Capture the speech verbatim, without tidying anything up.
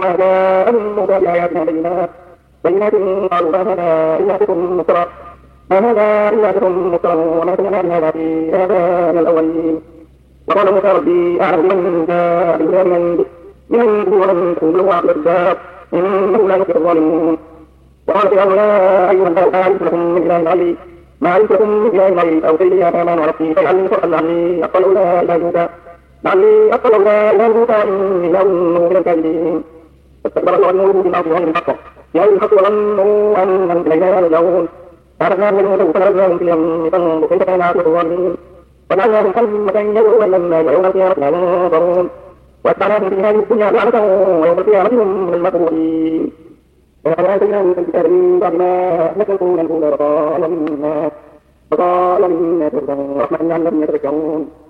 فلما جاءهم موسى بآياتنا بينات بينات قالوا ما هذا إلا سحر مفترى ما هذا إلا سحر مفترى وما سمعنا بهذا في آبائنا الأولين وقال موسى ربي أعلم من جاء بالهدى من عنده من عنده ومن تكون له عاقبة الدار إنه لا يفلح الظالمون وقال فرعون يا أيها الناس ما علمت لكم من إله غيري ما علمت لكم من إله غيري أوصي لي يا هامان وربي فاجعلني فرقا لعلي أطلع إلى إله موسى لعلي أطلع إلى إله موسى إني لأظنه من الكاذبين فاستكبر وظنوا بالأرض غير الحق بغير الحق وظنوا أنهم إلينا يرجعون فأخذناهم بالموت فنبذناهم في اليم فانظر كيف كان عاقبة الظالمين وجعلناهم خلفة يدعون لما يوم القيامة لا ينظرون واتبعناهم في هذه الدنيا لعنة ويوم القيامة هم من المكروهين ولقد آتينا موسى الكتاب من بعد ما أهلكنا القرون الأولى وقال للناس وقال للناس رحمة لعلهم يتذكرون